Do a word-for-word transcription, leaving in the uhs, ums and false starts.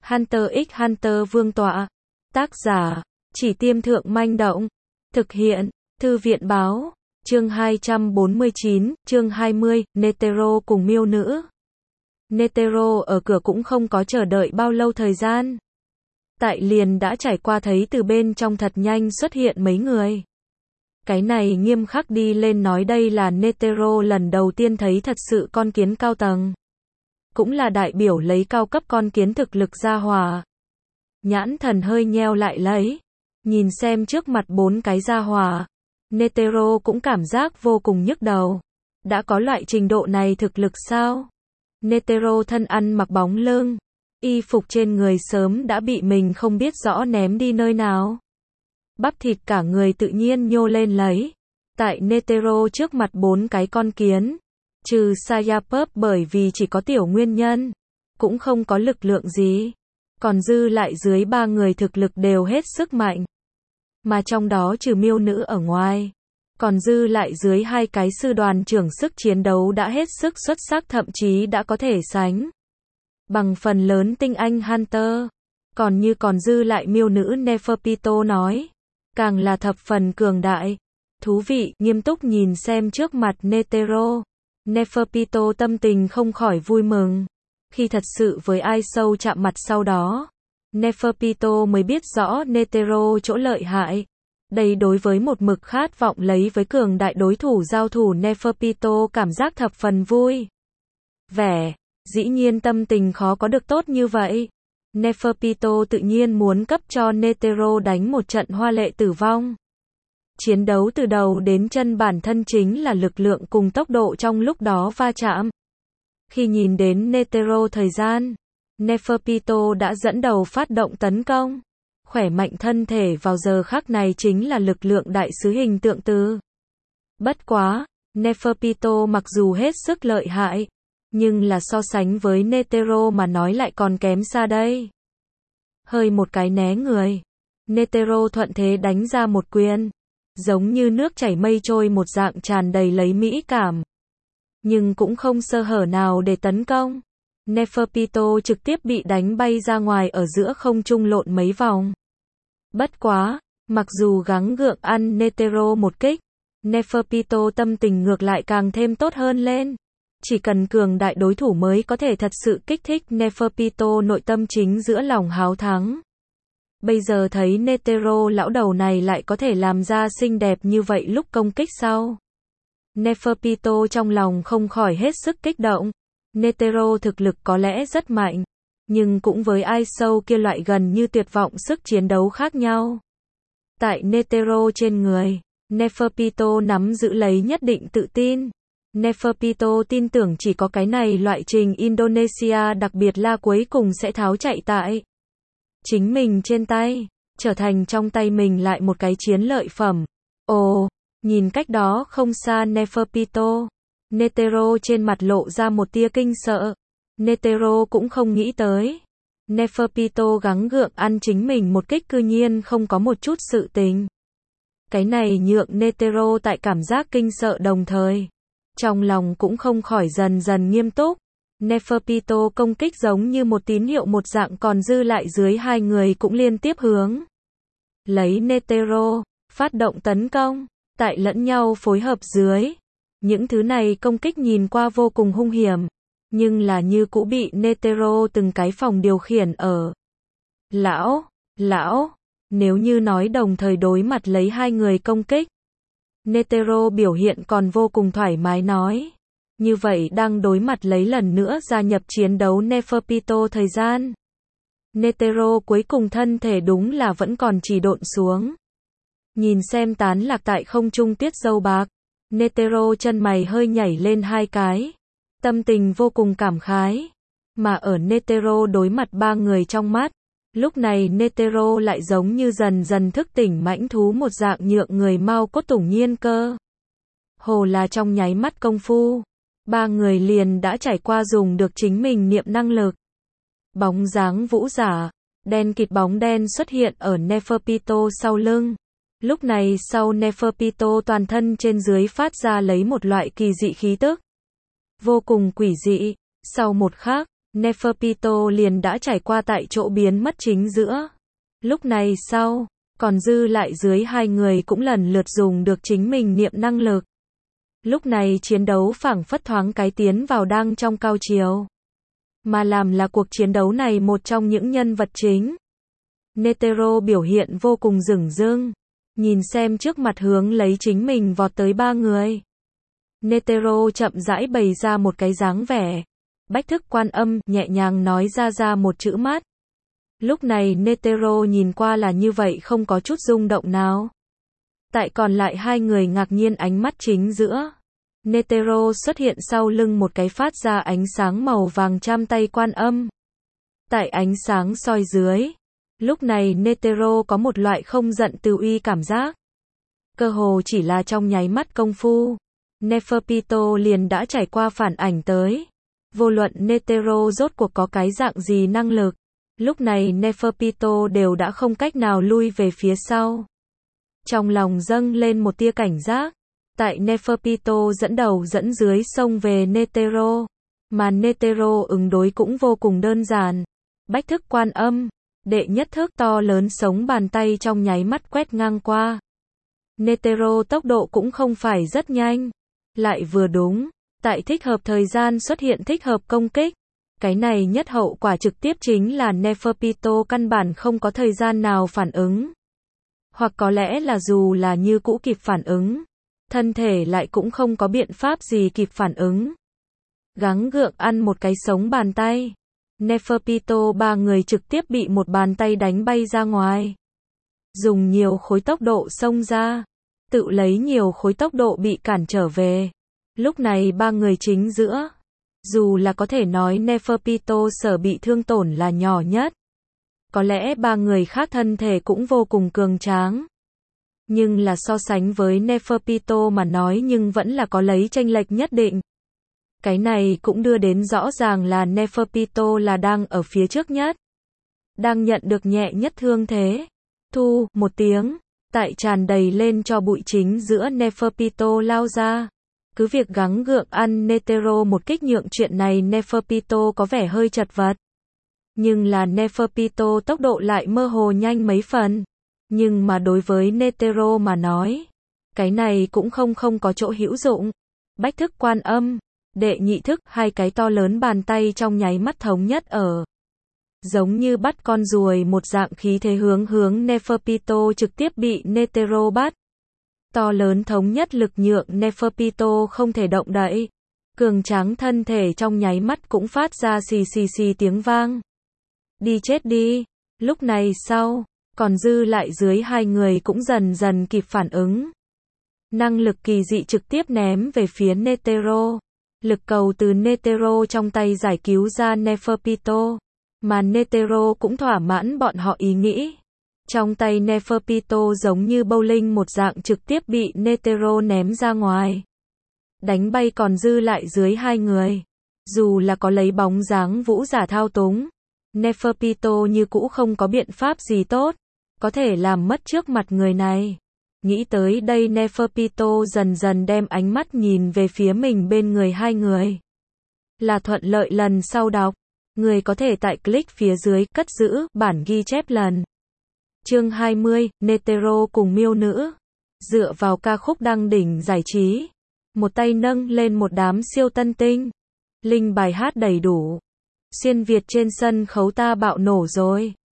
Hunter x Hunter Vương tọa. Tác giả, Chỉ Tiêm Thượng Manh Động. Thực hiện, Thư viện Báo. Chương hai trăm bốn mươi chín, chương hai mươi, Netero cùng miêu nữ. Netero ở cửa cũng không có chờ đợi bao lâu thời gian. Tại liền đã trải qua thấy từ bên trong thật nhanh xuất hiện mấy người. Cái này nghiêm khắc đi lên nói đây là Netero lần đầu tiên thấy thật sự con kiến cao tầng. Cũng là đại biểu lấy cao cấp con kiến thực lực ra hòa. Nhãn thần hơi nheo lại lấy. Nhìn xem trước mặt bốn cái ra hòa. Netero cũng cảm giác vô cùng nhức đầu. Đã có loại trình độ này thực lực sao? Netero thân ăn mặc bóng lưng. Y phục trên người sớm đã bị mình không biết rõ ném đi nơi nào. Bắp thịt cả người tự nhiên nhô lên lấy. Tại Netero trước mặt bốn cái con kiến. Trừ Sayapup bởi vì chỉ có tiểu nguyên nhân. Cũng không có lực lượng gì. Còn dư lại dưới ba người thực lực đều hết sức mạnh. Mà trong đó trừ miêu nữ ở ngoài. Còn dư lại dưới hai cái sư đoàn trưởng sức chiến đấu đã hết sức xuất sắc thậm chí đã có thể sánh. Bằng phần lớn tinh anh Hunter. Còn như còn dư lại miêu nữ Neferpito nói. Càng là thập phần cường đại. Thú vị, nghiêm túc nhìn xem trước mặt Netero. Neferpito tâm tình không khỏi vui mừng. Khi thật sự với ai sâu chạm mặt sau đó. Neferpito mới biết rõ Netero chỗ lợi hại. Đây đối với một mực khát vọng lấy với cường đại đối thủ giao thủ Neferpito cảm giác thập phần vui. Vẻ, dĩ nhiên tâm tình khó có được tốt như vậy. Neferpito tự nhiên muốn cấp cho Netero đánh một trận hoa lệ tử vong. Chiến đấu từ đầu đến chân bản thân chính là lực lượng cùng tốc độ trong lúc đó va chạm. Khi nhìn đến Netero thời gian, Neferpito đã dẫn đầu phát động tấn công. Khỏe mạnh thân thể vào giờ khắc này chính là lực lượng đại sứ hình tượng từ. Bất quá, Neferpito mặc dù hết sức lợi hại, nhưng là so sánh với Netero mà nói lại còn kém xa đây. Hơi một cái né người, Netero thuận thế đánh ra một quyền, giống như nước chảy mây trôi một dạng tràn đầy lấy mỹ cảm. Nhưng cũng không sơ hở nào để tấn công. Neferpito trực tiếp bị đánh bay ra ngoài ở giữa không trung lộn mấy vòng. Bất quá, mặc dù gắng gượng ăn Netero một kích, Neferpito tâm tình ngược lại càng thêm tốt hơn lên. Chỉ cần cường đại đối thủ mới có thể thật sự kích thích Neferpito nội tâm chính giữa lòng háo thắng. Bây giờ thấy Netero lão đầu này lại có thể làm ra xinh đẹp như vậy lúc công kích sau. Neferpito trong lòng không khỏi hết sức kích động. Netero thực lực có lẽ rất mạnh, nhưng cũng với ai sâu kia loại gần như tuyệt vọng sức chiến đấu khác nhau. Tại Netero trên người, Neferpito nắm giữ lấy nhất định tự tin. Neferpito tin tưởng chỉ có cái này loại trình Indonesia đặc biệt là cuối cùng sẽ tháo chạy tại chính mình trên tay, trở thành trong tay mình lại một cái chiến lợi phẩm. Ồ, nhìn cách đó không xa Neferpito. Netero trên mặt lộ ra một tia kinh sợ. Netero cũng không nghĩ tới. Neferpito gắng gượng ăn chính mình một kích cư nhiên không có một chút sự tình. Cái này nhượng Netero tại cảm giác kinh sợ đồng thời. Trong lòng cũng không khỏi dần dần nghiêm túc. Neferpito công kích giống như một tín hiệu một dạng còn dư lại dưới hai người cũng liên tiếp hướng. Lấy Netero, phát động tấn công. Tại lẫn nhau phối hợp dưới. Những thứ này công kích nhìn qua vô cùng hung hiểm, nhưng là như cũ bị Netero từng cái phòng điều khiển ở. Lão, lão, nếu như nói đồng thời đối mặt lấy hai người công kích. Netero biểu hiện còn vô cùng thoải mái nói. Như vậy đang đối mặt lấy lần nữa gia nhập chiến đấu Neferpito thời gian. Netero cuối cùng thân thể đúng là vẫn còn chỉ độn xuống. Nhìn xem tán lạc tại không trung tuyết dâu bạc. Netero chân mày hơi nhảy lên hai cái. Tâm tình vô cùng cảm khái. Mà ở Netero đối mặt ba người trong mắt. Lúc này Netero lại giống như dần dần thức tỉnh mãnh thú một dạng nhượng người mau cốt tủng nhiên cơ. Hồ là trong nháy mắt công phu. Ba người liền đã trải qua dùng được chính mình niệm năng lực. Bóng dáng vũ giả. Đen kịt bóng đen xuất hiện ở Neferpito sau lưng. Lúc này sau Neferpito toàn thân trên dưới phát ra lấy một loại kỳ dị khí tức. Vô cùng quỷ dị. Sau một khắc, Neferpito liền đã trải qua tại chỗ biến mất chính giữa. Lúc này sau, còn dư lại dưới hai người cũng lần lượt dùng được chính mình niệm năng lực. Lúc này chiến đấu phảng phất thoáng cái tiến vào đang trong cao chiều. Mà làm là cuộc chiến đấu này một trong những nhân vật chính. Netero biểu hiện vô cùng dửng dưng. Nhìn xem trước mặt hướng lấy chính mình vọt tới ba người. Netero chậm rãi bày ra một cái dáng vẻ. Bách thức quan âm, nhẹ nhàng nói ra ra một chữ mát. Lúc này Netero nhìn qua là như vậy không có chút rung động nào. Tại còn lại hai người ngạc nhiên ánh mắt chính giữa. Netero xuất hiện sau lưng một cái phát ra ánh sáng màu vàng trăm tay quan âm. Tại ánh sáng soi dưới. Lúc này Netero có một loại không giận từ uy cảm giác. Cơ hồ chỉ là trong nháy mắt công phu. Neferpito liền đã trải qua phản ảnh tới. Vô luận Netero rốt cuộc có cái dạng gì năng lực. Lúc này Neferpito đều đã không cách nào lui về phía sau. Trong lòng dâng lên một tia cảnh giác. Tại Neferpito dẫn đầu dẫn dưới xông về Netero. Mà Netero ứng đối cũng vô cùng đơn giản. Bách thức quan âm. Đệ nhất thức to lớn sống bàn tay trong nháy mắt quét ngang qua. Netero tốc độ cũng không phải rất nhanh. Lại vừa đúng. Tại thích hợp thời gian xuất hiện thích hợp công kích. Cái này nhất hậu quả trực tiếp chính là Neferpito căn bản không có thời gian nào phản ứng. Hoặc có lẽ là dù là như cũ kịp phản ứng. Thân thể lại cũng không có biện pháp gì kịp phản ứng. Gắng gượng ăn một cái sống bàn tay. Neferpito ba người trực tiếp bị một bàn tay đánh bay ra ngoài. Dùng nhiều khối tốc độ xông ra. Tự lấy nhiều khối tốc độ bị cản trở về. Lúc này ba người chính giữa. Dù là có thể nói Neferpito sở bị thương tổn là nhỏ nhất. Có lẽ ba người khác thân thể cũng vô cùng cường tráng. Nhưng là so sánh với Neferpito mà nói nhưng vẫn là có lấy chênh lệch nhất định. Cái này cũng đưa đến rõ ràng là Neferpito là đang ở phía trước nhất. Đang nhận được nhẹ nhất thương thế. Thu, một tiếng. Tại tràn đầy lên cho bụi chính giữa Neferpito lao ra. Cứ việc gắng gượng ăn Netero một kích nhượng chuyện này Neferpito có vẻ hơi chật vật. Nhưng là Neferpito tốc độ lại mơ hồ nhanh mấy phần. Nhưng mà đối với Netero mà nói. Cái này cũng không không có chỗ hữu dụng. Bách thức quan âm. Đệ nhị thức, hai cái to lớn bàn tay trong nháy mắt thống nhất ở. Giống như bắt con ruồi một dạng khí thế hướng hướng Neferpito trực tiếp bị Netero bắt. To lớn thống nhất lực nhượng Neferpito không thể động đậy. Cường tráng thân thể trong nháy mắt cũng phát ra xì xì xì tiếng vang. Đi chết đi. Lúc này sau, còn dư lại dưới hai người cũng dần dần kịp phản ứng. Năng lực kỳ dị trực tiếp ném về phía Netero. Lực cầu từ Netero trong tay giải cứu ra Neferpito. Mà Netero cũng thỏa mãn bọn họ ý nghĩ. Trong tay Neferpito giống như bowling một dạng trực tiếp bị Netero ném ra ngoài. Đánh bay còn dư lại dưới hai người. Dù là có lấy bóng dáng vũ giả thao túng. Neferpito như cũ không có biện pháp gì tốt. Có thể làm mất trước mặt người này. Nghĩ tới đây Neferpito dần dần đem ánh mắt nhìn về phía mình bên người hai người. Là thuận lợi lần sau đọc. Người có thể tại click phía dưới cất giữ bản ghi chép lần. Chương hai mươi, Netero cùng miêu nữ. Dựa vào ca khúc đăng đỉnh giải trí. Một tay nâng lên một đám siêu tân tinh. Linh bài hát đầy đủ. Xuyên Việt trên sân khấu ta bạo nổ rồi.